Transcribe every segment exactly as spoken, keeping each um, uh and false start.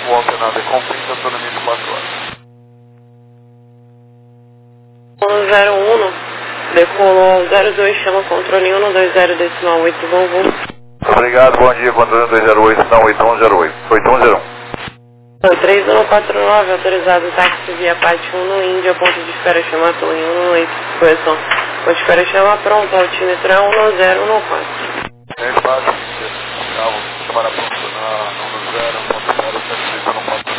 O alternador é compensa autonomia de quatro horas. zero um, decolou zero dois, chama controle um dois zero decimal oito, vão, vão. Obrigado, bom dia, controle dois zero oito, não, oito um zero oito, oito um zero um. três um quatro nove, autorizado táxi via Pátio um no Índia, ponto de espera chama Torre um no oito, correção. Ponto de espera chama pronto, altímetro é um no zero no quatro. É fácil, carro, chamar a pronto na um no zero, ponto zero, sete três um quatro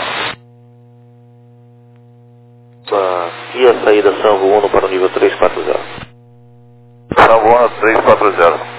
nove. E a saída São Uno para o nível três quatro zero. Salvo um três quatro zero.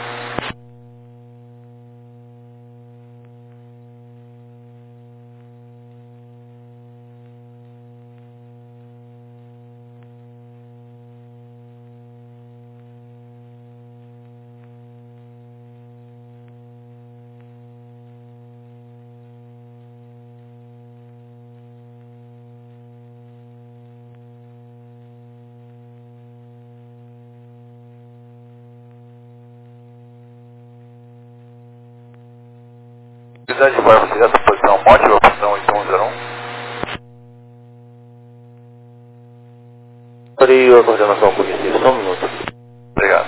Cidade vai você essa posição ótima, posição oito um zero um. Faria a coordenação cognitiva, só um minuto. Obrigado.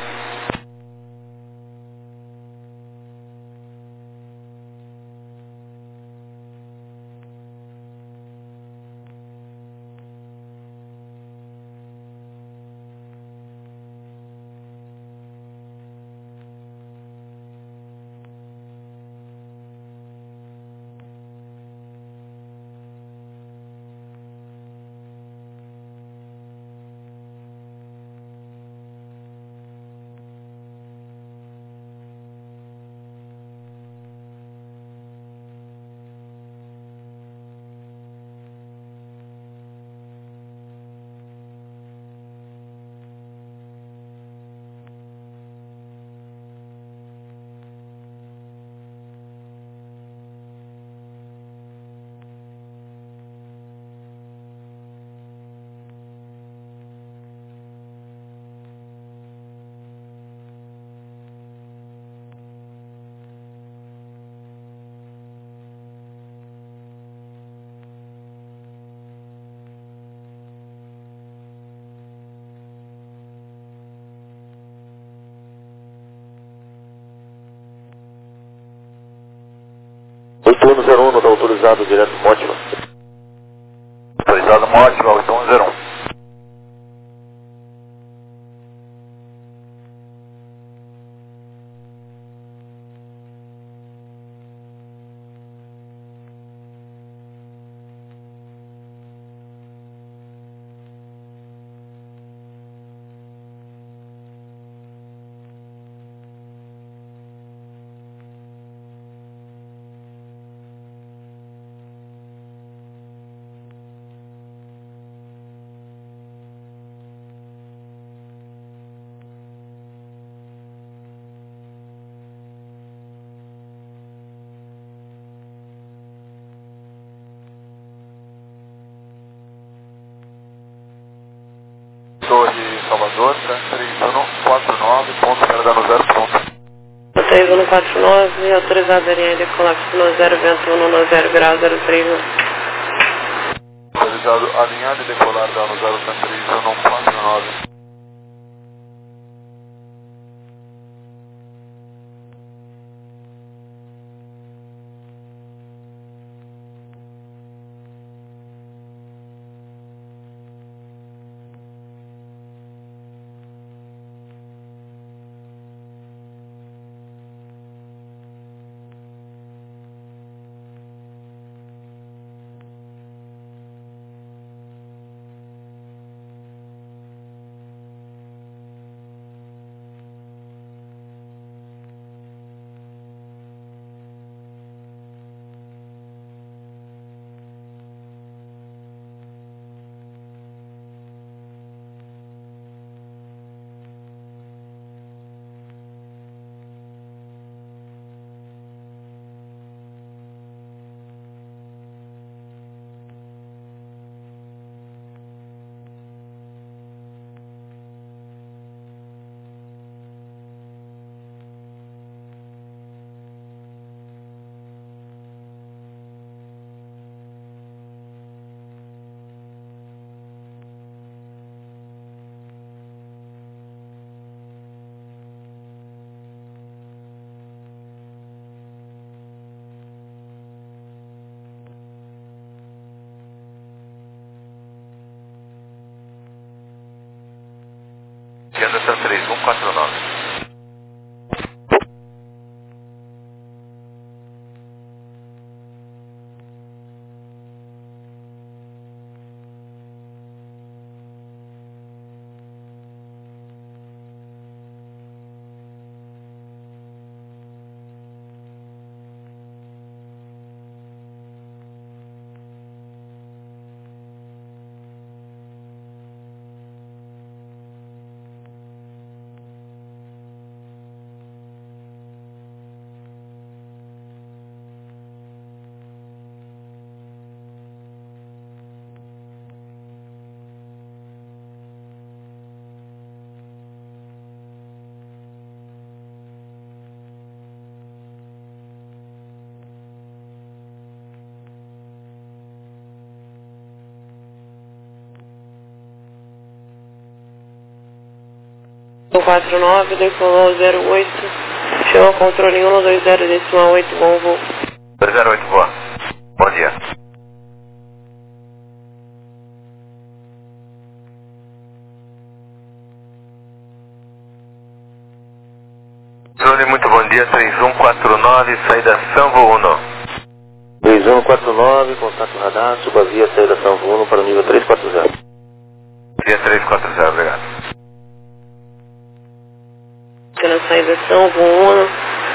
oito um zero um não está autorizado direto Mótima. Autorizado Mótima, oito um zero um. Torre Salvador, três um quatro nove, ponto zero zero pronto. três um quatro nove, autorizado areia de colapso no zero vento um no zero grau zero três um. Autorizado alinhado e decolar da no zero três um quatro nove. Anderson três um quatro nove. quatro nove, decolou zero oito, chama controle um dois zero, decimal oito, bom voo. dois zero oito, boa. Bom dia. Zone, muito bom dia, três um quatro nove, saída Sanvo um. três um quatro nove, contato radar, suba via saída Sanvo um para o nível três quatro zero. Via três quatro zero, obrigado. Na saída Sanvo um,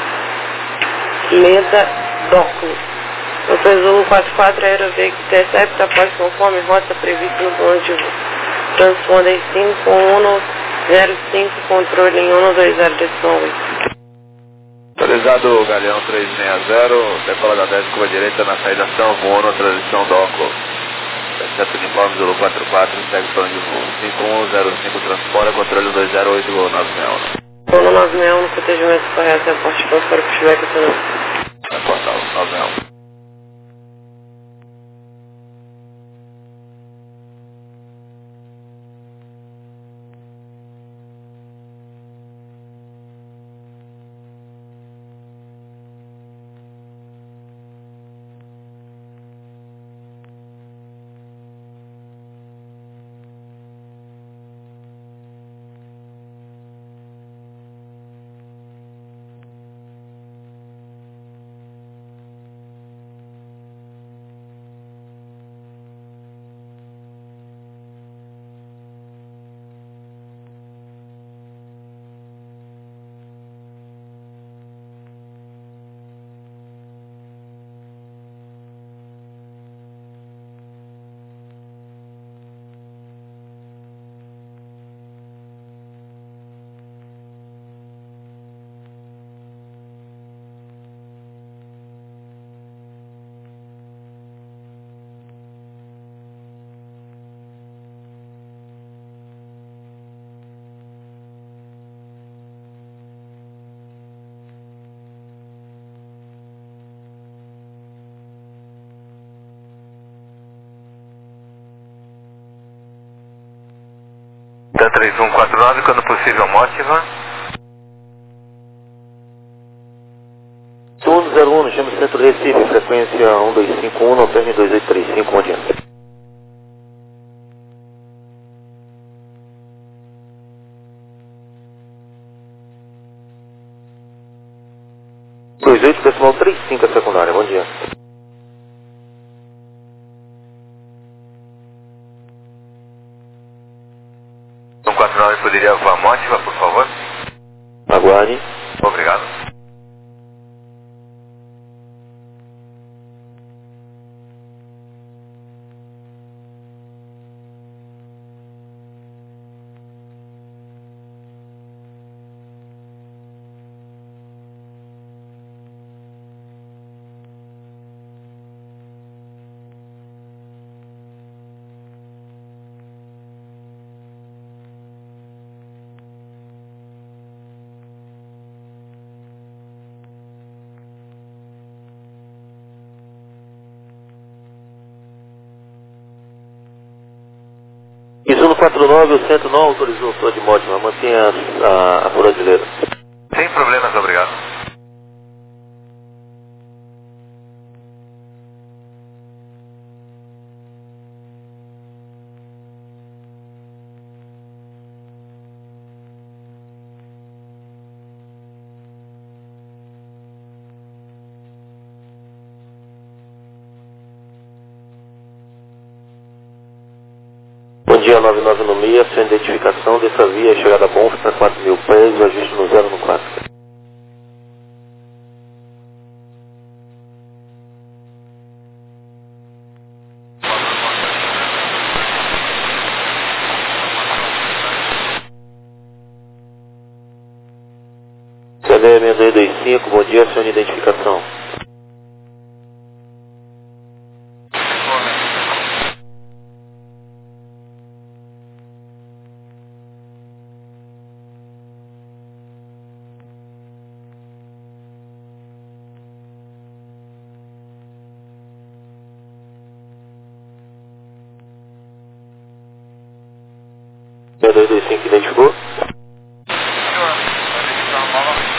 Leda, Dóculo. O Peso quatro quatro, Aeroveículo intercepta após conforme rota prevista no plano de voo. Transponder cinco um zero cinco, controle em um dois zero, decimal oito. Autorizado Galeão trezentos e sessenta, decola da dez, curva direita na saída Sanvo um, transição Dóculo. Exceto uniforme Zulu quatro quatro, segue o plano de voo. cinco um zero cinco, transpora, controle um dois zero oito, nove seis um. Voo nove seis um, no protegimento correto, aporte para o pushback acionado. Portal nove seis um. Da três um quatro nove, quando possível, Motiva. um zero um, chama Centro Recife, frequência um dois cinco um, alterne dois oito três cinco, bom dia. dois oito decimal três cinco, a secundária, bom dia. um quatro nove, poderia voar Motiva, por favor? Aguarde. Obrigado. Isuno quatro nove, o centro não autorizou o flow de Motiva, mantenha a, a, a brasileira. Sem problemas, obrigado. dia nove nove no Mia, sua identificação, dessa via, chegada a Bonfim para quatro mil pés, o ajuste no zero no quatro. C D seis dois dois cinco, bom dia, sua identificação. seis dois dois cinco identificou? Senhor, identificação nova.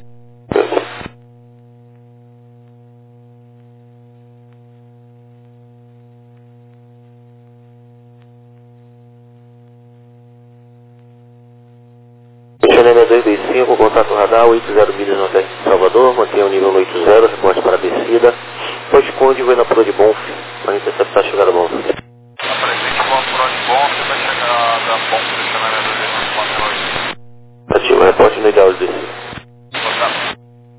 seis dois dois cinco, contato radar, oito zero milhas no teste de Salvador, mantenha o nível no oito zero, reporte para a descida. Pois Conde vai na Pula de Bonfim, para interceptar a chegada a Bonfim. Apresente o Pula de Bonfim, vai chegar da Bonfim, deixando a seis dois quatro oito. Ativo, reporte no ideal de descida. Contato.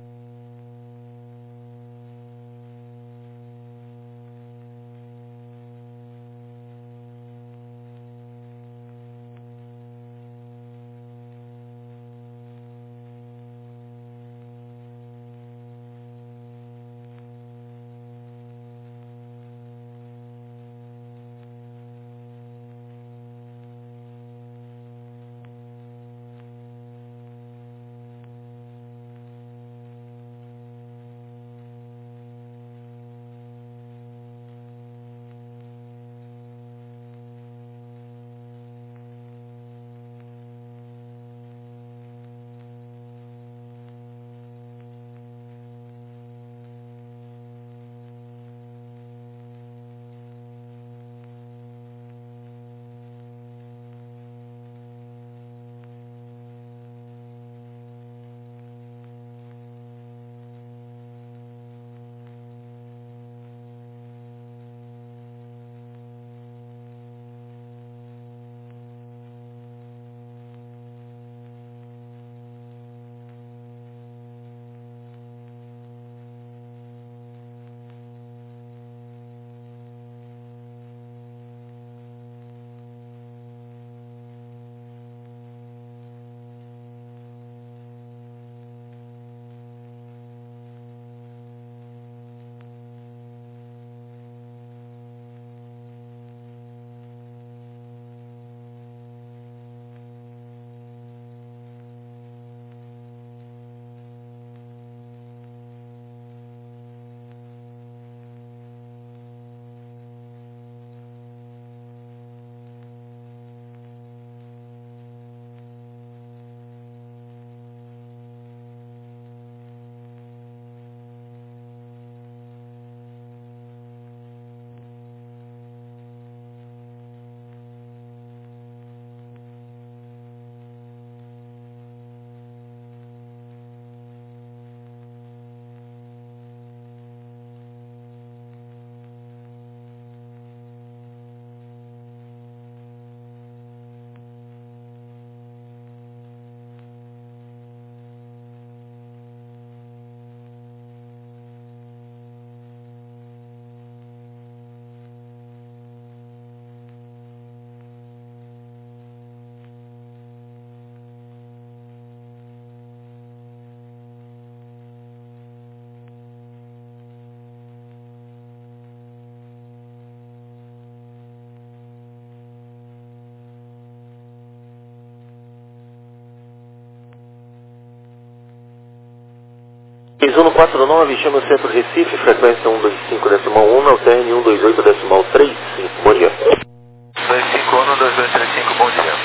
Isono quatro nove, chama o centro Recife, frequência cento e vinte e cinco decimal um, na U T R cento e vinte e oito decimal trinta e cinco. Bom dia. dois cinco um, dois dois três cinco, bom dia.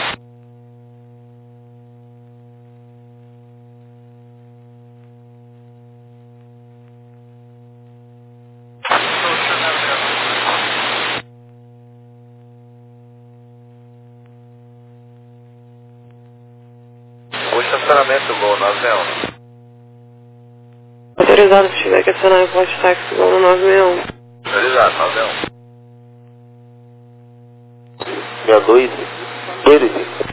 O estacionamento Gol nove seis um. Autorizado se tiver que acionar o poste táxi Gol no nove seis um. Autorizado, nove seis um. seis dois, dois cinco.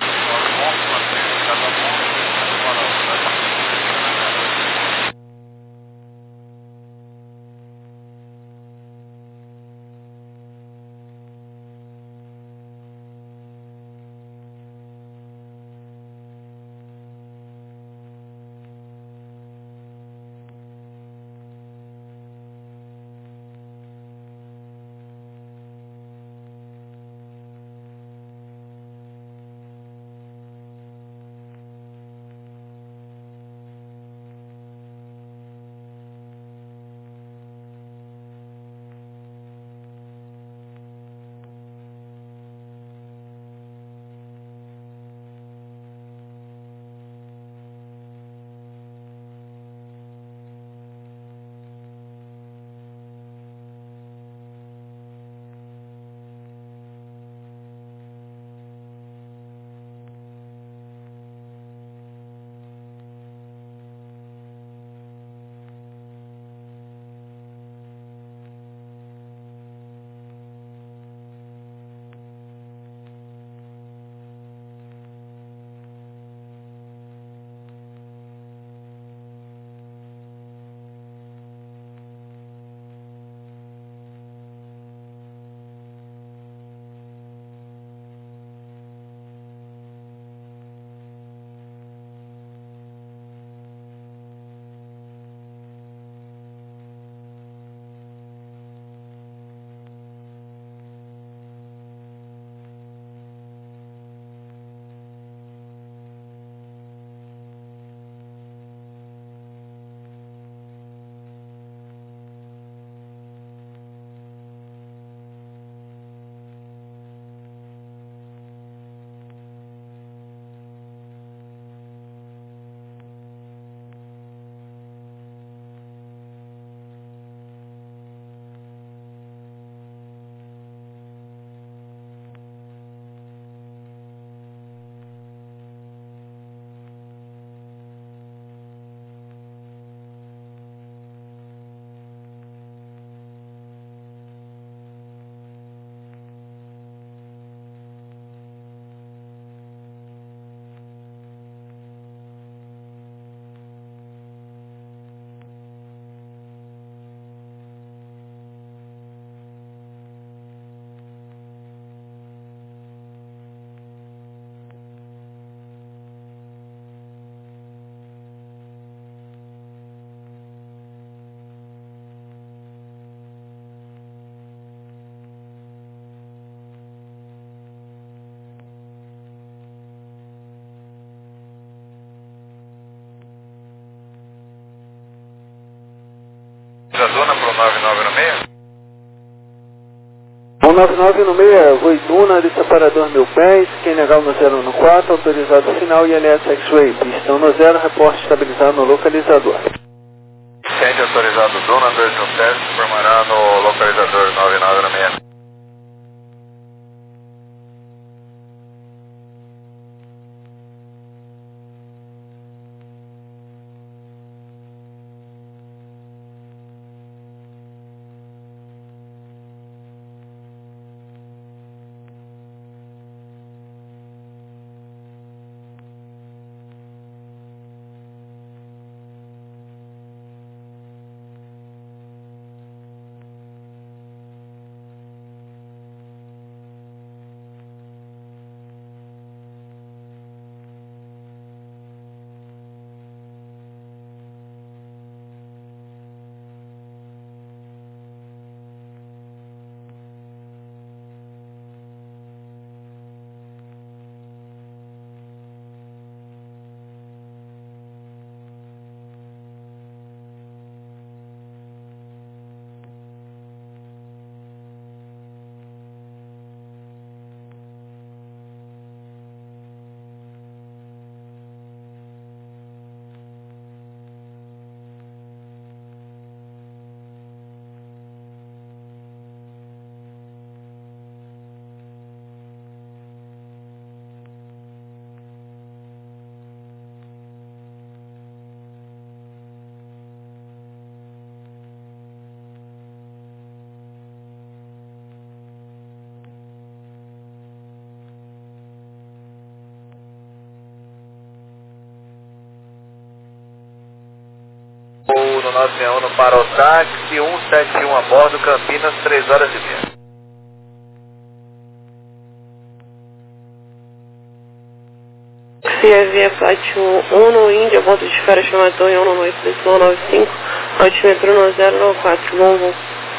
Zona para o nove nove no meio? um nove nove no meio, Voituna de separador mil pés, quem legal no zero um quatro, autorizado final I L S X-Ray, pistão no zero, reporte estabilizado no localizador. Sente autorizado Duna dois mil pés, formará no localizador nove nove no meio. no nove seis um para o táxi, um sete um a bordo, Campinas, três horas e meia. C V é Flight um no Índia, volta de espera chamada Torre um no oito Y nove cinco, altimetro no zero nove quatro, Lombo.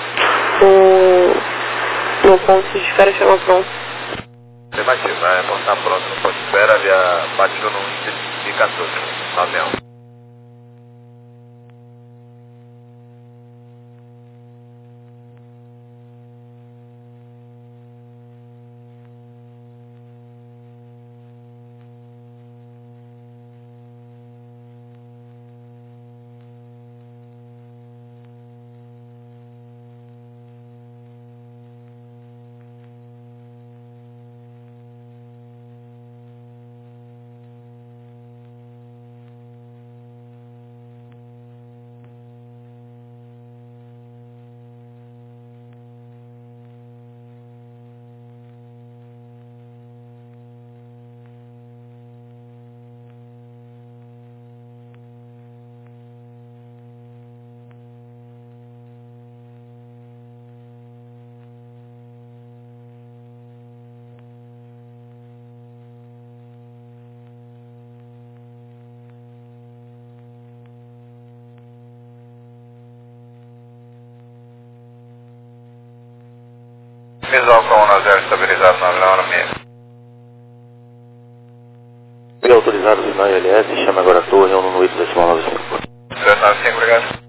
No, no ponto de espera chama pronto. Afirmativo, vai montar pronto no ponto de espera, ali a bateu no índice de quatorze, nove um. Visual com um zero estabilizado na Leona meia. E autorizado o sinal I L S, chama agora a torre um no oito Y nove cinco. zero nove cinco, obrigado.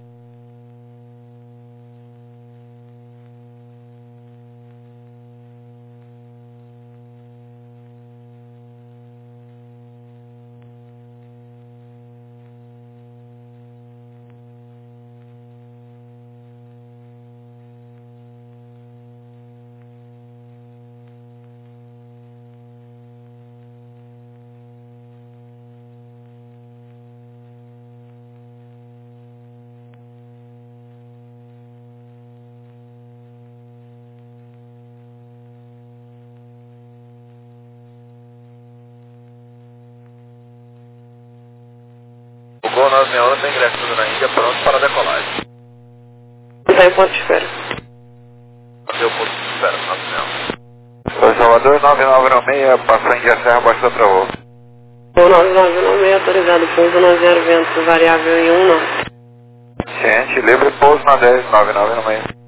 O Gol nove seis um tem ingresso tudo na Índia, pronto para a decolagem. Está em ponto de espera. Deu ponto de espera, nove seis um. Oi, Salvador, nove nove nove seis, passou em Índia Serra, baixou travou. O nove nove nove seis autorizado, pouso no zero, vento variável em um, não. Ciente, livre pouso na dez, nove nove nove seis.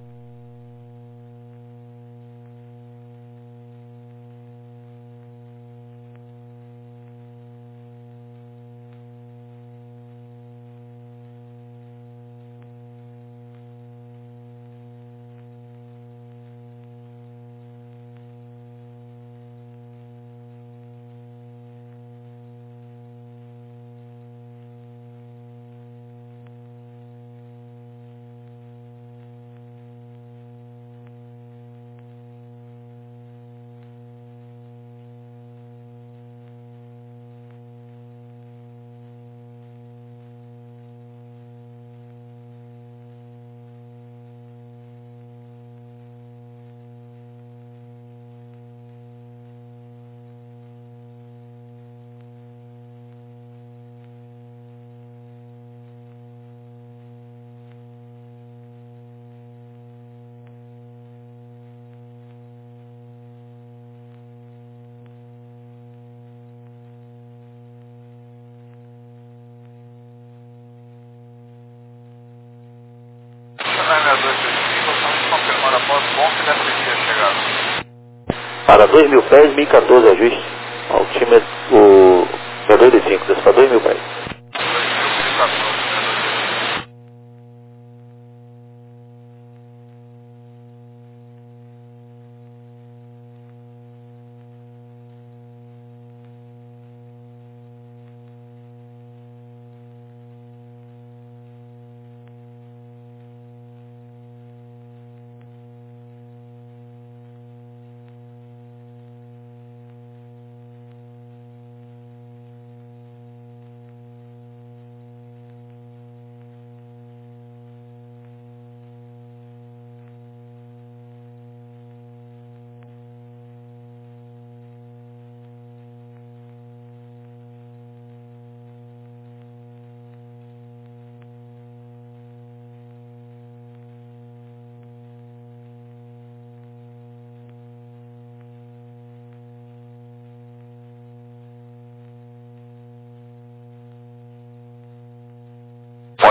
Para dois mil pés, mil e quatorze ajuste. Altímetro, o dois de cinco, desce para dois mil pés.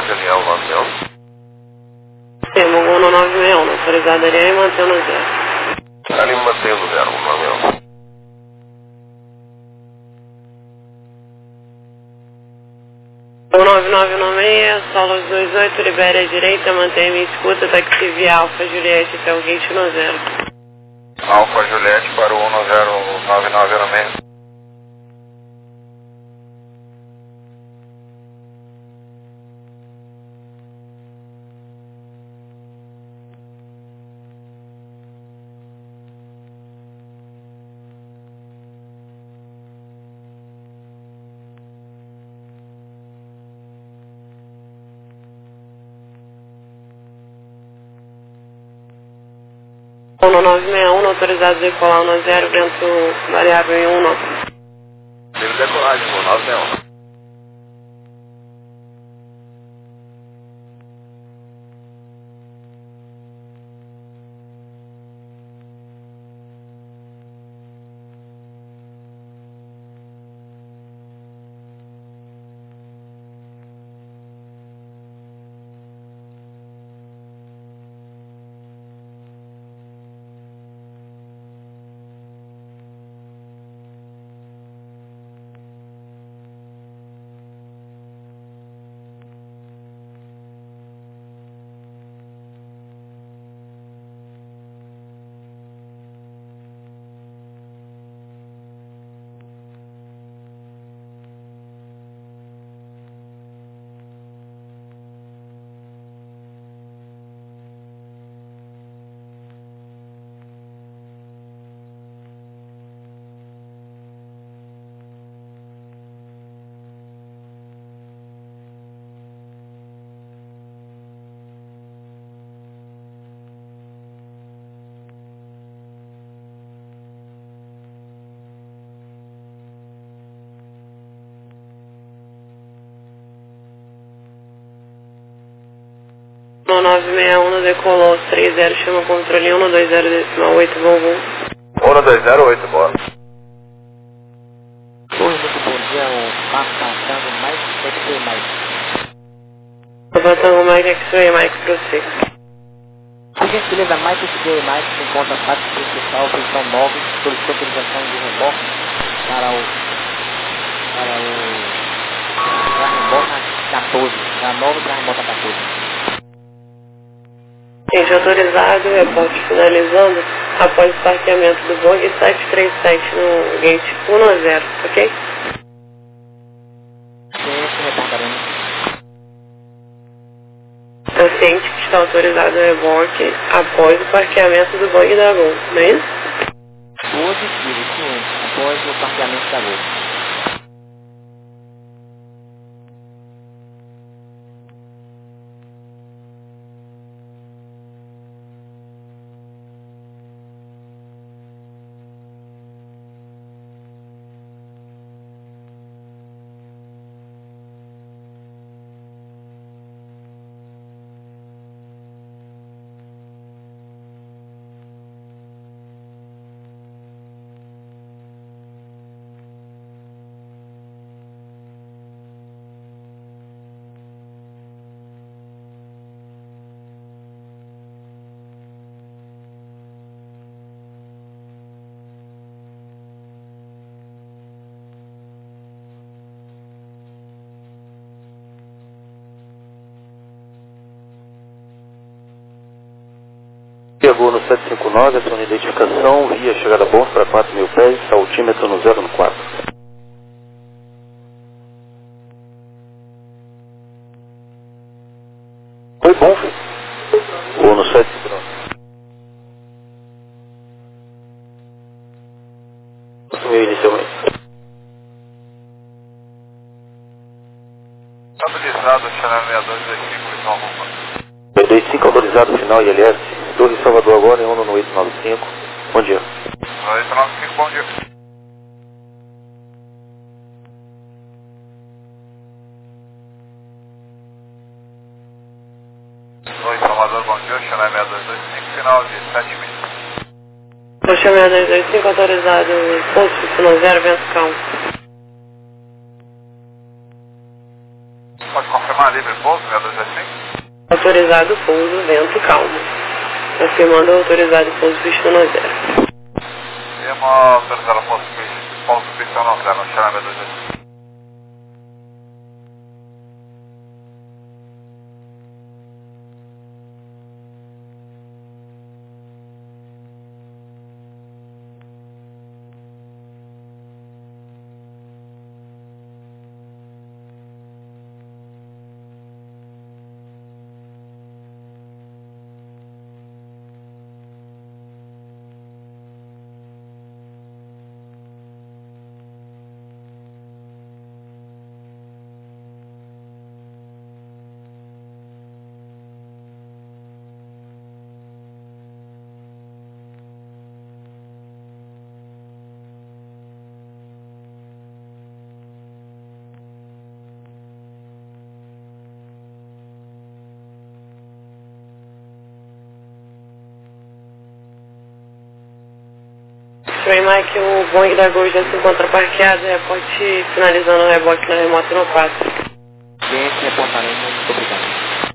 Julião, nove seis um. Temo um no nove seis um, autorizado areia e mantém no zero. Ali mantém no zero, um nove seis um. um nove nove nove seis, Solos dois oito, libere a direita, mantém minha escuta, táxi via Alfa Juliette até o gate no zero. Alfa Juliette para o um no zero nove nove nove seis. um no nove seis um, autorizado a decolar um no zero, vento variável em um. Livre decolagem, um nove seis um. um nove seis um, decolou três zero, chama controle um no dois zero decimal oito, voo voo. um no dois zero oito, bora. Oi, muito bom dia, o Marco Tango Mike, X-Ray Mike. Papa Tango Mike, X-Ray Mike, prossiga. Por gentileza, Mike X-Ray Mike se encontra a parte principal, posição nove, solicita autorização de remorque para o... para o... para a remorca quatorze, para a nova para a remorca quatorze. Gente, autorizado, reporte finalizando após o parqueamento do Boeing sete três sete no gate um no zero, ok? Sim, retardaremos. Paciente que está autorizado no reboque após o parqueamento do Boeing da Gol, não é isso? Positivo, sim, após o parqueamento da Gol. Chegou no sete cinco nove, ação de identificação, via chegada bom para quatro mil pés, altímetro no zero no quatro. Foi bom, filho. Ou no sete cinco nove. Assumiu inicialmente. Autorizado, Chanel seis dois dois cinco, visão Roma. dois dois cinco autorizado, final I L S. Torre Salvador agora em um no oito nove cinco. Bom dia. oito nove cinco, bom dia. Oi, Salvador, bom dia. Chanel seis dois dois cinco, final de sete mil. Ocean seis dois dois cinco, autorizado, posto no zero, vento calmo. Pode confirmar. Confirmar livre pouso, seis dois zero cinco. Autorizado pouso, vento calmo. Confirmando autorizado pouso, pista no zero. Temos autorizado pouso, pouso pista no zero, no chão seis dois zero cinco. X-Ray Mike, o Boeing da Gol já se encontra parqueado, reporte finalizando o reboque na remota no quatro. Cliente reportaremos, muito obrigado.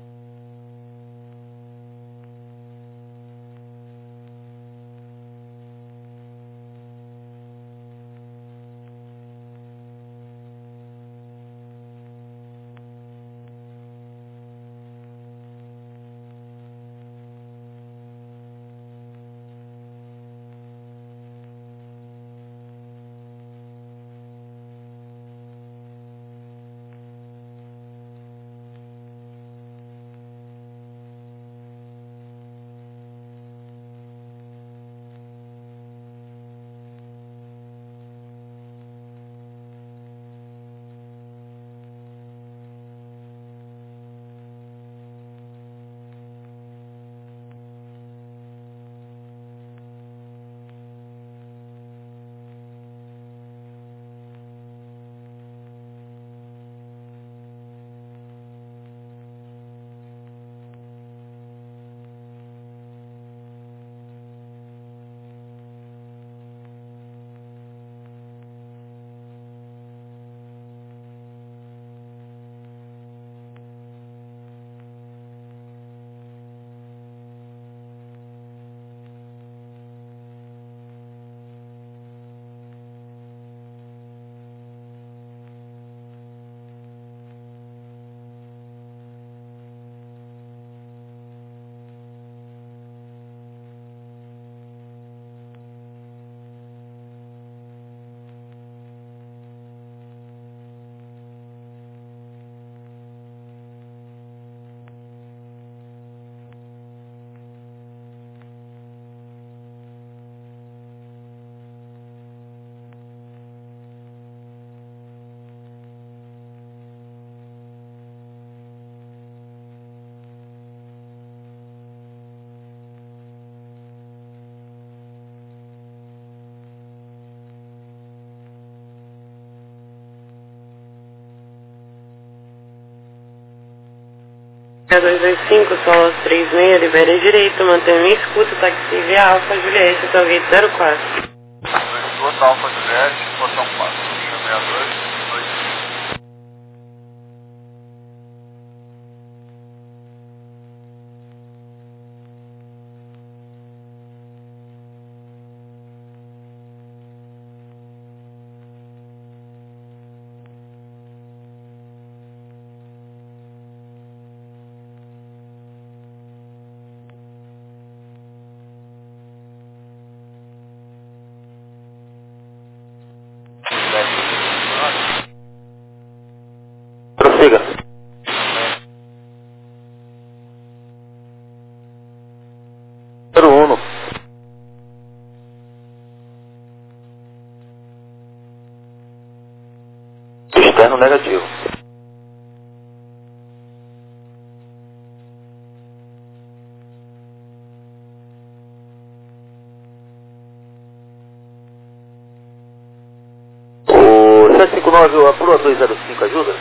seis dois dois cinco, solo três seis, libera direito, mantenha em escuta, táxi via Alfa Juliette, então gate zero quatro. Escuta Alfa Juliette, portão quatro, seis dois dois cinco. Prossiga. zero um. Externo negativo. O sete cinco nove, a Pro dois zero cinco, ajuda?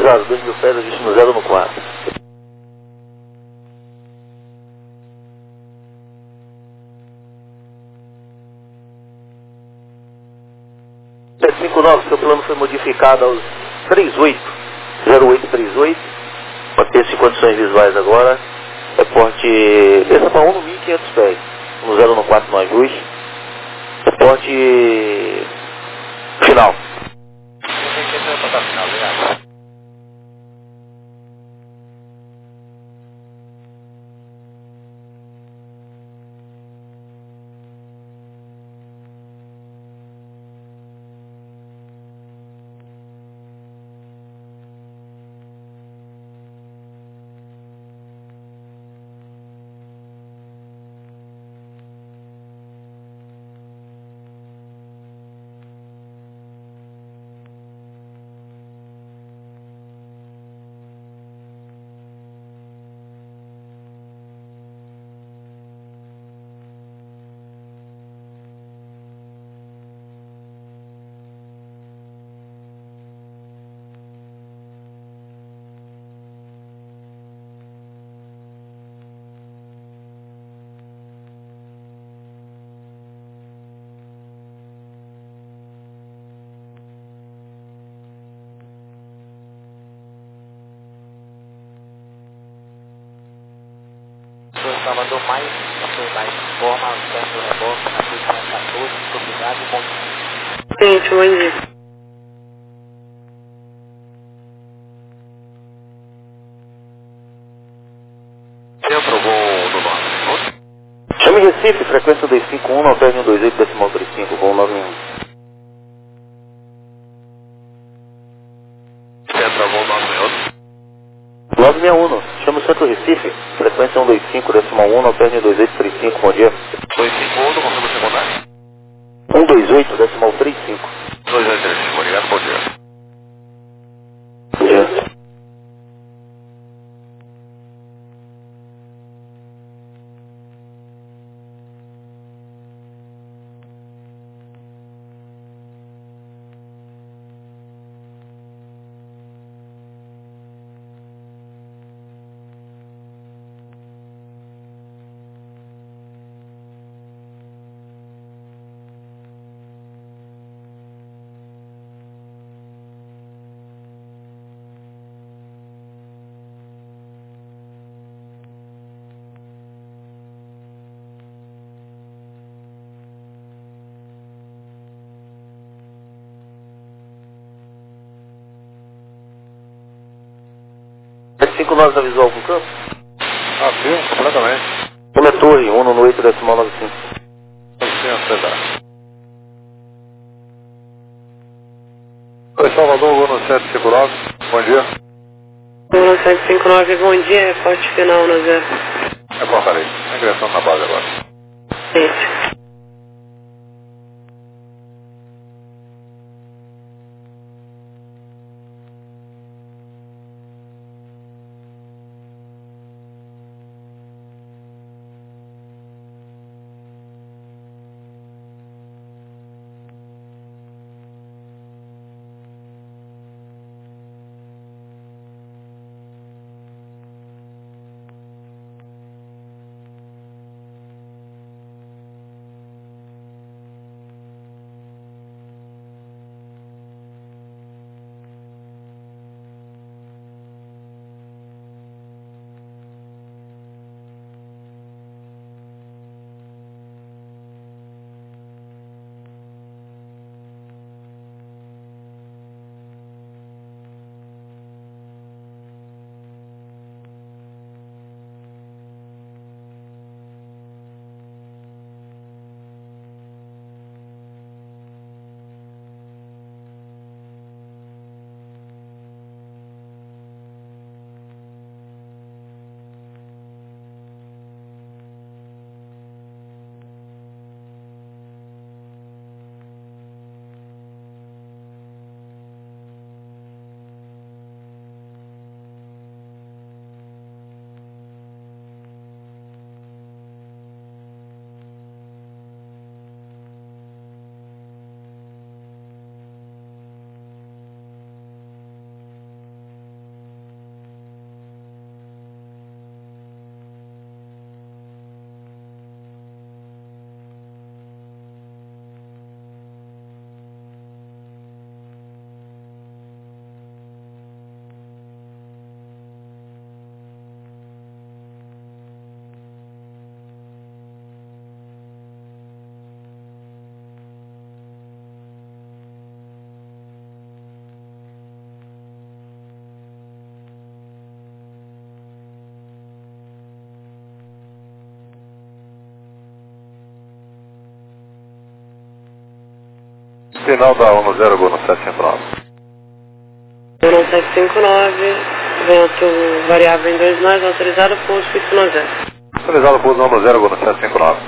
Claro, dois mil pés, existe no zero no quatro. sete cinco nove, seu plano foi modificado aos trinta e oito, zero oito trinta e oito. Mantém-se em condições visuais agora. Reporte, desça para um no mil e quinhentos pés. No zero no quatro no ajuste. Reporte final. Final, obrigado. Salvador mais, mais forma, certo do reboque, na posição quatorze, muito obrigado e bom dia. Gente, bom dia. Você aprovou no nome? Chame Recife, frequência dois cinco um, nove um dois oito, decimal trinta e cinco, com nove um. Você aprovou o nome em outro? nove seis um, chama o Centro Recife, frequência cento e vinte e cinco, decimal um, nove um dois oito, trinta e cinco, bom dia. dois cinco um, do confirma secundário? cento e vinte e oito, decimal trinta e cinco. dois dois três cinco, obrigado, bom dia. Bom dia. sete cinco nove avisou algum campo? Ah, sim, completamente. Coletor, um no oito, decimal noventa e cinco. Licença, César. Oi, Salvador, vou no sete cinco nove, bom dia. um sete cinco nove, bom dia, reporte final no zero. É portaria, ingressando na base agora. Gente. Final da um zero, gol no sete cinco nove. um sete cinco nove, vento variável em dois nós, autorizado pouso fixo no zero. Autorizado pouso um zero, gol no sete cinco nove.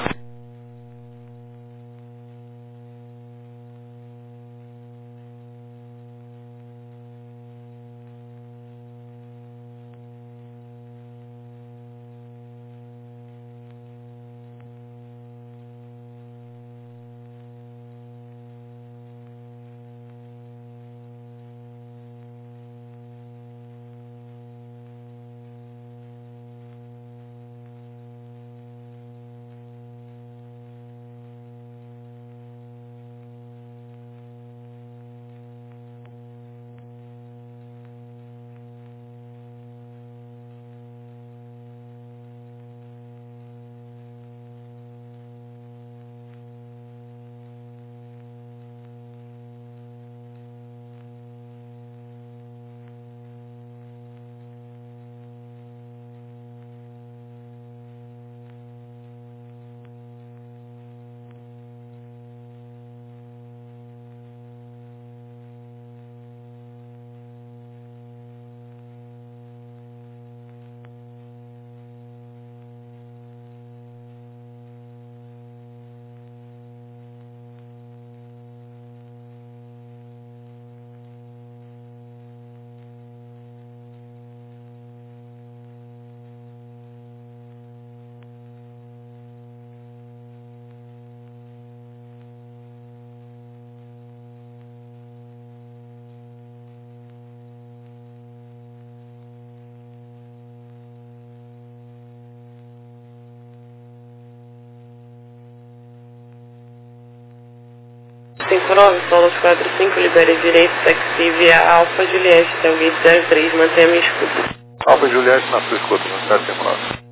cinco nove, solos quatro cinco, libere direito, taxi via Alfa Juliette, Telgate zero três, mantenha minha escuta. Alfa Juliette na sua escuta, no sete cinco nove.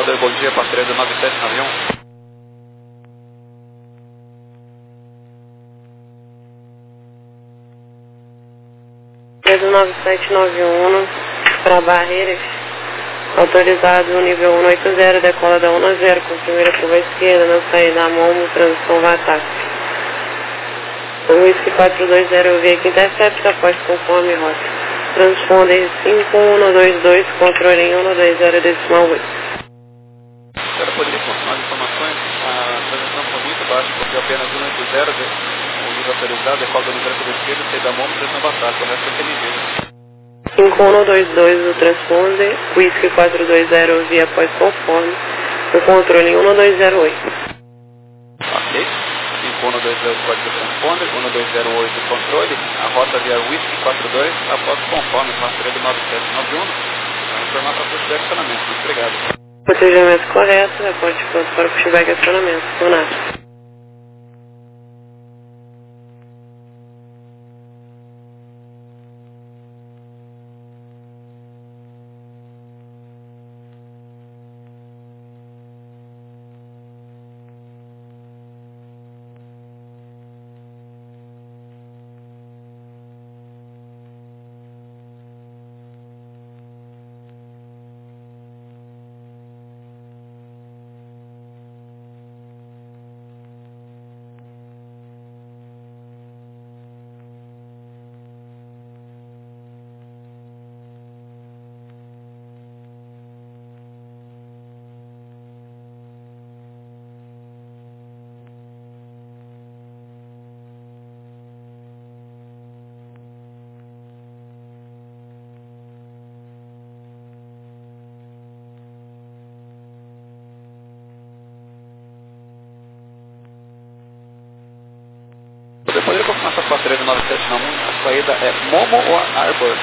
Salvador, bom dia, Pastreza nove sete nove um. nove sete nove um para Barreiras, autorizado no nível cento e oitenta, decola da um a zero, com primeira curva esquerda, na saída Momo, transição Vatap. O Whisky quatro dois zero V que intercepta após conforme rota. Transponder cinco um dois dois, controle em um dois zero decimal oito. A senhora poderia confirmar as informações? A transição foi muito baixa, porque apenas cento e oitenta, o nível autorizado, decola da primeira curva esquerda, saída Momo, transição Vatap, o resto é aquele nível. cinco um dois dois do transponder, Whisky quatro dois zero via após conforme, o controle em um dois zero oito. Ok, cinco um dois dois código transponder, um dois zero oito controle, a rota via Whisky quatro dois após conforme, parceria do nove sete nove um, vai informar para a pushback acionamento. Muito obrigado. Procedimento correto, reporte pronto para o pushback acionamento. Donato. Você poderia confirmar essa patrulha nove sete nove um, a saída é Momo ou Arbor?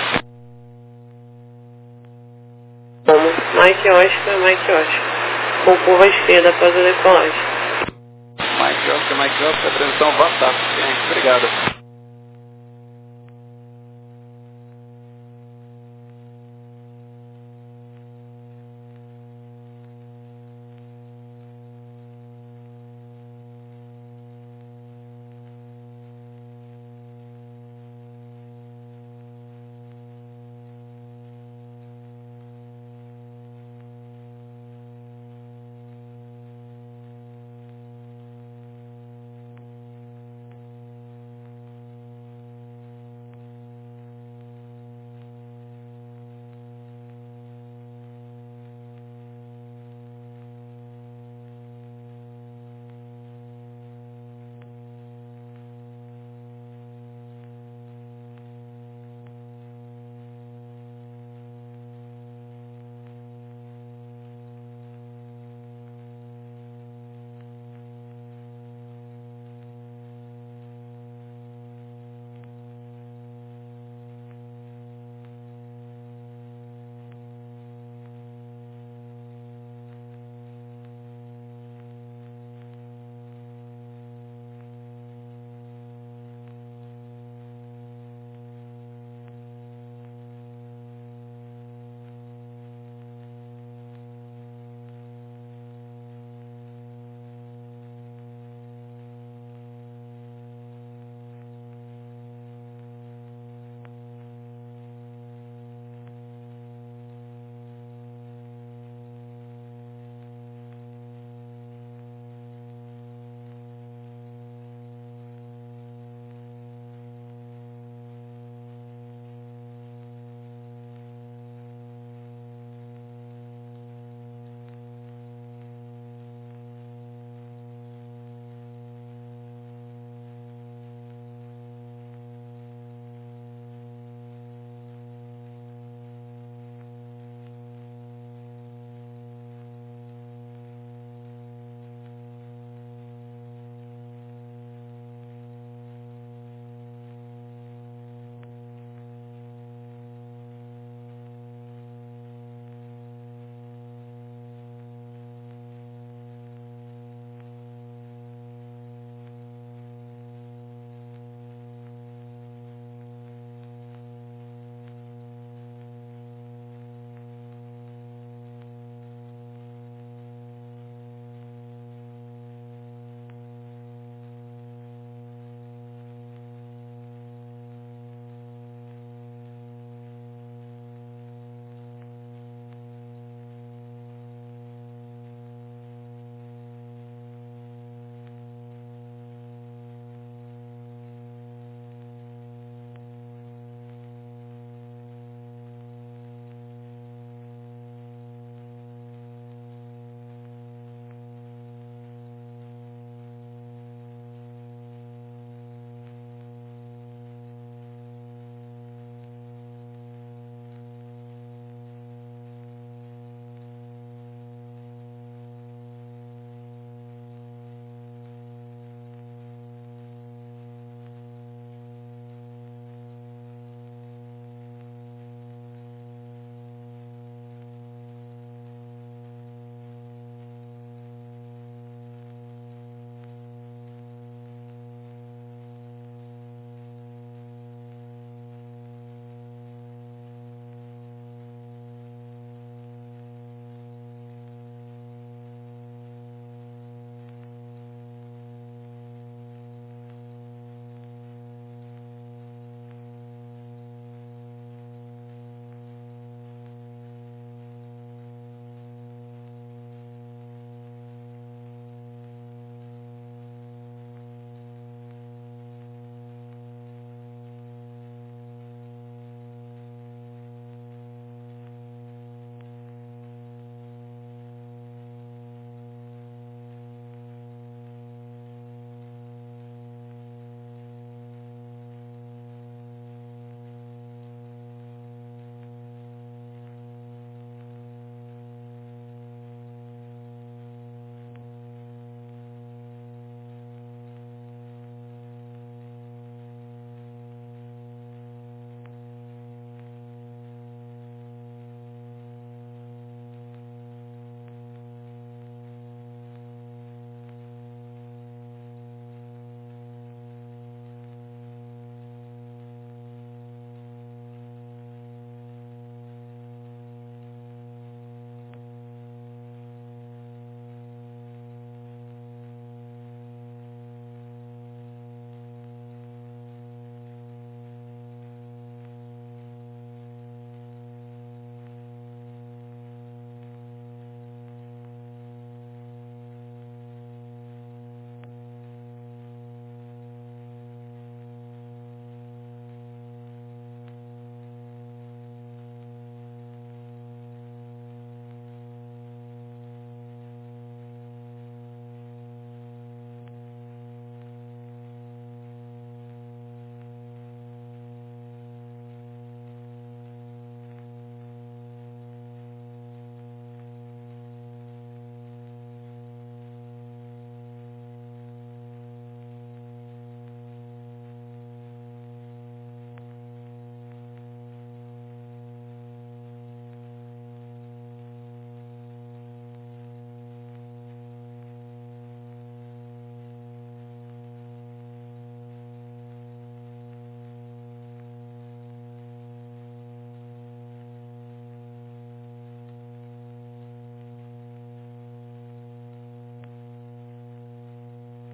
Momo, Mike Oscar, Mike Oscar. Com curva esquerda após a decolagem. Mike Oscar, Mike Oscar, transição Vatap. Obrigado.